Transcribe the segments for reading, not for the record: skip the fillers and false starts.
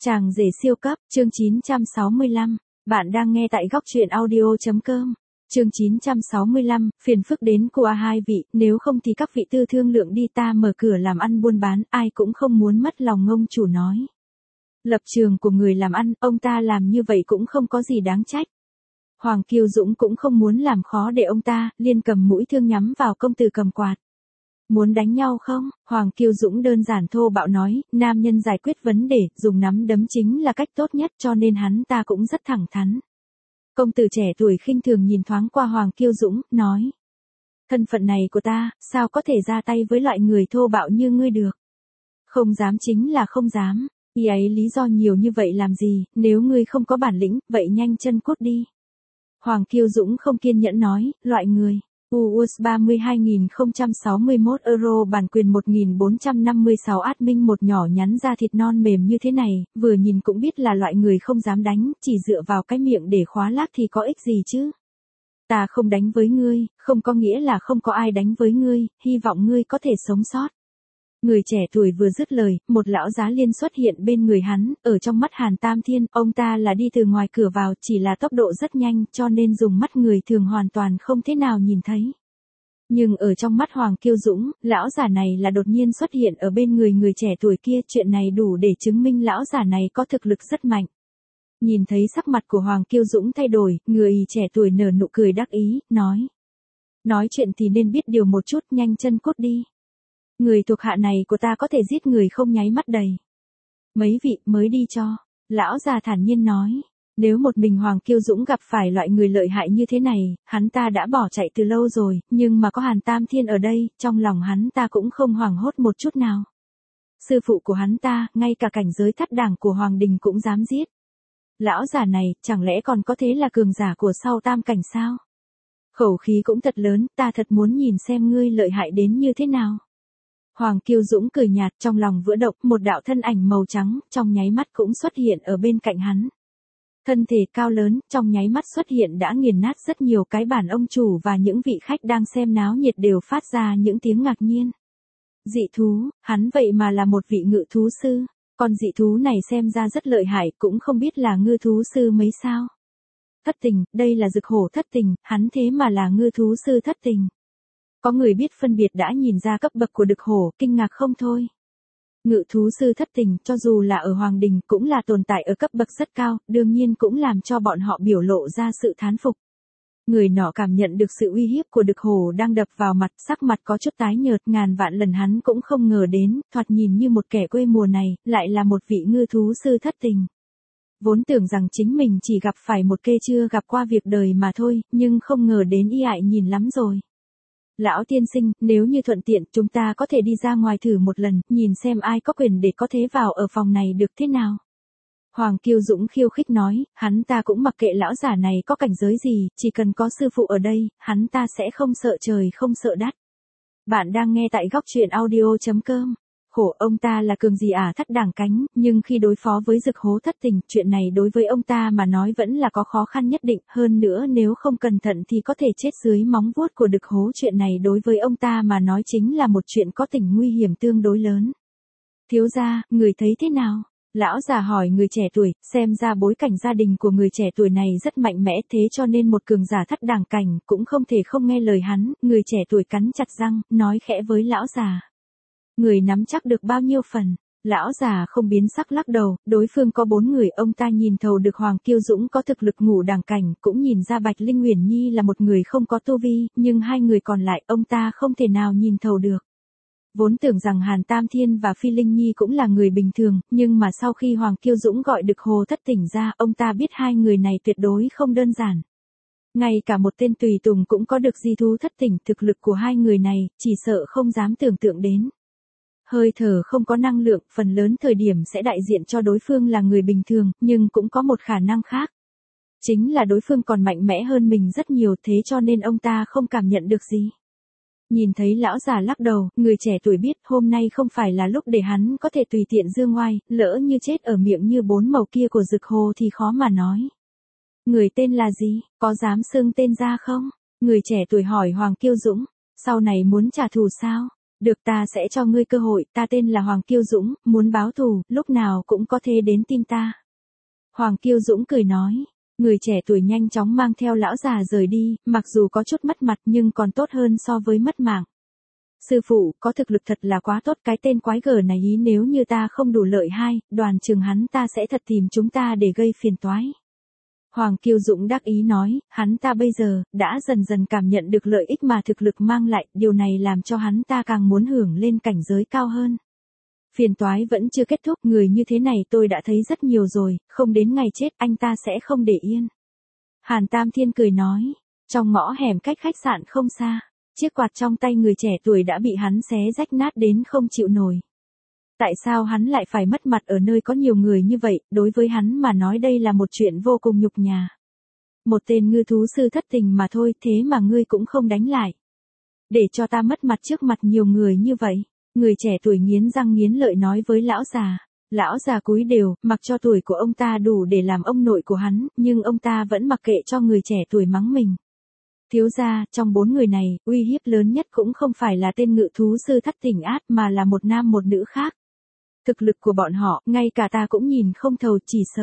Chàng rể siêu cấp, chương 965. Bạn đang nghe tại góc truyện audio.com. Chương 965, phiền phức đến của hai vị, nếu không thì các vị tư thương lượng đi, ta mở cửa làm ăn buôn bán, ai cũng không muốn mất lòng ngông chủ nói. Lập trường của người làm ăn, ông ta làm như vậy cũng không có gì đáng trách. Hoàng Kiêu Dũng cũng không muốn làm khó để ông ta, liền cầm mũi thương nhắm vào công tử cầm quạt. Muốn đánh nhau không? Hoàng Kiêu Dũng đơn giản thô bạo nói, nam nhân giải quyết vấn đề, dùng nắm đấm chính là cách tốt nhất, cho nên hắn ta cũng rất thẳng thắn. Công tử trẻ tuổi khinh thường nhìn thoáng qua Hoàng Kiêu Dũng, nói. Thân phận này của ta, sao có thể ra tay với loại người thô bạo như ngươi được? Không dám chính là không dám, ý ấy lý do nhiều như vậy làm gì, nếu ngươi không có bản lĩnh, vậy nhanh chân cút đi. Hoàng Kiêu Dũng không kiên nhẫn nói, loại người. US 32.061 euro, bản quyền 1456 admin, một nhỏ nhắn da thịt non mềm như thế này, vừa nhìn cũng biết là loại người không dám đánh, chỉ dựa vào cái miệng để khóa lác thì có ích gì chứ. Ta không đánh với ngươi, không có nghĩa là không có ai đánh với ngươi, hy vọng ngươi có thể sống sót. Người trẻ tuổi vừa dứt lời, một lão giá liên xuất hiện bên người hắn, ở trong mắt Hàn Tam Thiên, ông ta là đi từ ngoài cửa vào, chỉ là tốc độ rất nhanh, cho nên dùng mắt người thường hoàn toàn không thế nào nhìn thấy. Nhưng ở trong mắt Hoàng Kiêu Dũng, lão giả này là đột nhiên xuất hiện ở bên người trẻ tuổi kia, chuyện này đủ để chứng minh lão giả này có thực lực rất mạnh. Nhìn thấy sắc mặt của Hoàng Kiêu Dũng thay đổi, người trẻ tuổi nở nụ cười đắc ý, nói. Nói chuyện thì nên biết điều một chút, nhanh chân cút đi. Người thuộc hạ này của ta có thể giết người không nháy mắt đầy. Mấy vị mới đi cho. Lão già thản nhiên nói. Nếu một mình Hoàng Kiêu Dũng gặp phải loại người lợi hại như thế này, hắn ta đã bỏ chạy từ lâu rồi, nhưng mà có Hàn Tam Thiên ở đây, trong lòng hắn ta cũng không hoảng hốt một chút nào. Sư phụ của hắn ta, ngay cả cảnh giới thất đẳng của Hoàng Đình cũng dám giết. Lão già này, chẳng lẽ còn có thế là cường giả của sau tam cảnh sao? Khẩu khí cũng thật lớn, ta thật muốn nhìn xem ngươi lợi hại đến như thế nào. Hoàng Kiêu Dũng cười nhạt, trong lòng vỡ động, một đạo thân ảnh màu trắng, trong nháy mắt cũng xuất hiện ở bên cạnh hắn. Thân thể cao lớn, trong nháy mắt xuất hiện đã nghiền nát rất nhiều cái bàn, ông chủ và những vị khách đang xem náo nhiệt đều phát ra những tiếng ngạc nhiên. Dị thú, hắn vậy mà là một vị ngự thú sư, con dị thú này xem ra rất lợi hại, cũng không biết là ngư thú sư mấy sao. Thất tình, đây là Dực Hổ thất tình, hắn thế mà là ngư thú sư thất tình. Có người biết phân biệt đã nhìn ra cấp bậc của Dực Hổ, kinh ngạc không thôi. Ngự thú sư thất tình, cho dù là ở Hoàng Đình cũng là tồn tại ở cấp bậc rất cao, đương nhiên cũng làm cho bọn họ biểu lộ ra sự thán phục. Người nọ cảm nhận được sự uy hiếp của Dực Hổ đang đập vào mặt, sắc mặt có chút tái nhợt, ngàn vạn lần hắn cũng không ngờ đến, thoạt nhìn như một kẻ quê mùa này, lại là một vị ngư thú sư thất tình. Vốn tưởng rằng chính mình chỉ gặp phải một kê chưa gặp qua việc đời mà thôi, nhưng không ngờ đến y ại nhìn lắm rồi. Lão tiên sinh, nếu như thuận tiện, chúng ta có thể đi ra ngoài thử một lần, nhìn xem ai có quyền để có thế vào ở phòng này được thế nào. Hoàng Kiêu Dũng khiêu khích nói, hắn ta cũng mặc kệ lão giả này có cảnh giới gì, chỉ cần có sư phụ ở đây, hắn ta sẽ không sợ trời không sợ đất. Bạn đang nghe tại góc truyện audio.com. Khổ, ông ta là cường gì thất đẳng cánh, nhưng khi đối phó với Dực Hổ thất tình, chuyện này đối với ông ta mà nói vẫn là có khó khăn nhất định, hơn nữa nếu không cẩn thận thì có thể chết dưới móng vuốt của Dực Hổ, chuyện này đối với ông ta mà nói chính là một chuyện có tính nguy hiểm tương đối lớn. Thiếu gia, người thấy thế nào? Lão già hỏi người trẻ tuổi, xem ra bối cảnh gia đình của người trẻ tuổi này rất mạnh mẽ, thế cho nên một cường giả thất đẳng cảnh cũng không thể không nghe lời hắn. Người trẻ tuổi cắn chặt răng, nói khẽ với lão già. Người nắm chắc được bao nhiêu phần? Lão già không biến sắc lắc đầu, đối phương có 4 người, ông ta nhìn thầu được Hoàng Kiêu Dũng có thực lực ngũ đẳng cảnh, cũng nhìn ra Bạch Linh Uyển Nhi là một người không có tu vi, nhưng 2 người còn lại ông ta không thể nào nhìn thầu được. Vốn tưởng rằng Hàn Tam Thiên và Phi Linh Nhi cũng là người bình thường, nhưng mà sau khi Hoàng Kiêu Dũng gọi Dực Hổ thất tỉnh ra, ông ta biết 2 người này tuyệt đối không đơn giản. Ngay cả một tên tùy tùng cũng có được di thú thất tỉnh, thực lực của 2 người này, chỉ sợ không dám tưởng tượng đến. Hơi thở không có năng lượng, phần lớn thời điểm sẽ đại diện cho đối phương là người bình thường, nhưng cũng có một khả năng khác. Chính là đối phương còn mạnh mẽ hơn mình rất nhiều, thế cho nên ông ta không cảm nhận được gì. Nhìn thấy lão già lắc đầu, người trẻ tuổi biết hôm nay không phải là lúc để hắn có thể tùy tiện dương ngoai, lỡ như chết ở miệng như 4 màu kia của Dực Hổ thì khó mà nói. Người tên là gì, có dám xưng tên ra không? Người trẻ tuổi hỏi Hoàng Kiêu Dũng, sau này muốn trả thù sao? Được, ta sẽ cho ngươi cơ hội, ta tên là Hoàng Kiêu Dũng, muốn báo thù, lúc nào cũng có thể đến tìm ta. Hoàng Kiêu Dũng cười nói. Người trẻ tuổi nhanh chóng mang theo lão già rời đi, mặc dù có chút mất mặt nhưng còn tốt hơn so với mất mạng. Sư phụ, có thực lực thật là quá tốt, cái tên quái gở này ý, nếu như ta không đủ lợi hai, đoàn chừng hắn ta sẽ thật tìm chúng ta để gây phiền toái. Hoàng Kiêu Dũng đắc ý nói, hắn ta bây giờ, đã dần dần cảm nhận được lợi ích mà thực lực mang lại, điều này làm cho hắn ta càng muốn hưởng lên cảnh giới cao hơn. Phiền toái vẫn chưa kết thúc, người như thế này tôi đã thấy rất nhiều rồi, không đến ngày chết anh ta sẽ không để yên. Hàn Tam Thiên cười nói, trong ngõ hẻm cách khách sạn không xa, chiếc quạt trong tay người trẻ tuổi đã bị hắn xé rách nát đến không chịu nổi. Tại sao hắn lại phải mất mặt ở nơi có nhiều người như vậy, đối với hắn mà nói đây là một chuyện vô cùng nhục nhã. Một tên ngư thú sư thất tình mà thôi, thế mà ngươi cũng không đánh lại. Để cho ta mất mặt trước mặt nhiều người như vậy. Người trẻ tuổi nghiến răng nghiến lợi nói với lão già. Lão già cúi đều, mặc cho tuổi của ông ta đủ để làm ông nội của hắn, nhưng ông ta vẫn mặc kệ cho người trẻ tuổi mắng mình. Thiếu gia, trong 4 người này, uy hiếp lớn nhất cũng không phải là tên ngự thú sư thất tình át mà là một nam một nữ khác. Thực lực của bọn họ, ngay cả ta cũng nhìn không thấu,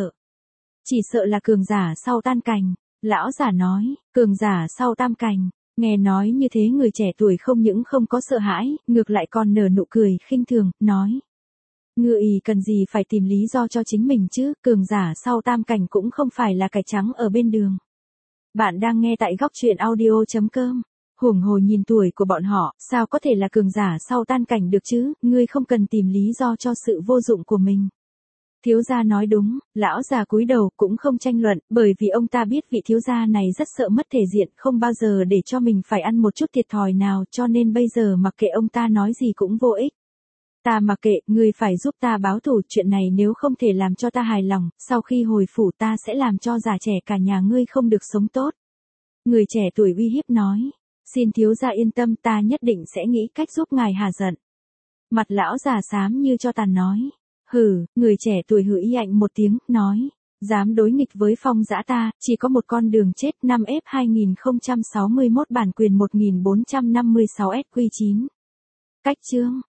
chỉ sợ là cường giả sau tan cành. Lão giả nói, cường giả sau tam cành. Nghe nói như thế người trẻ tuổi không những không có sợ hãi, ngược lại còn nở nụ cười khinh thường, nói. Ngươi cần gì phải tìm lý do cho chính mình chứ, cường giả sau tam cảnh cũng không phải là cải trắng ở bên đường. Bạn đang nghe tại góc truyện audio.com. Huống hồ nhìn tuổi của bọn họ, sao có thể là cường giả sau tan cảnh được chứ, ngươi không cần tìm lý do cho sự vô dụng của mình. Thiếu gia nói đúng, lão già cúi đầu cũng không tranh luận, bởi vì ông ta biết vị thiếu gia này rất sợ mất thể diện, không bao giờ để cho mình phải ăn một chút thiệt thòi nào, cho nên bây giờ mặc kệ ông ta nói gì cũng vô ích. Ta mặc kệ, ngươi phải giúp ta báo thù, chuyện này nếu không thể làm cho ta hài lòng, sau khi hồi phủ ta sẽ làm cho già trẻ cả nhà ngươi không được sống tốt. Người trẻ tuổi uy hiếp nói, xin thiếu gia yên tâm, ta nhất định sẽ nghĩ cách giúp ngài hạ giận. Mặt lão già xám như cho tàn nói. Hừ, người trẻ tuổi hừ y ạnh một tiếng, nói, dám đối nghịch với Phong Dã ta, chỉ có một con đường chết. 5F 2061 bản quyền 1456 SQ9. Cách chương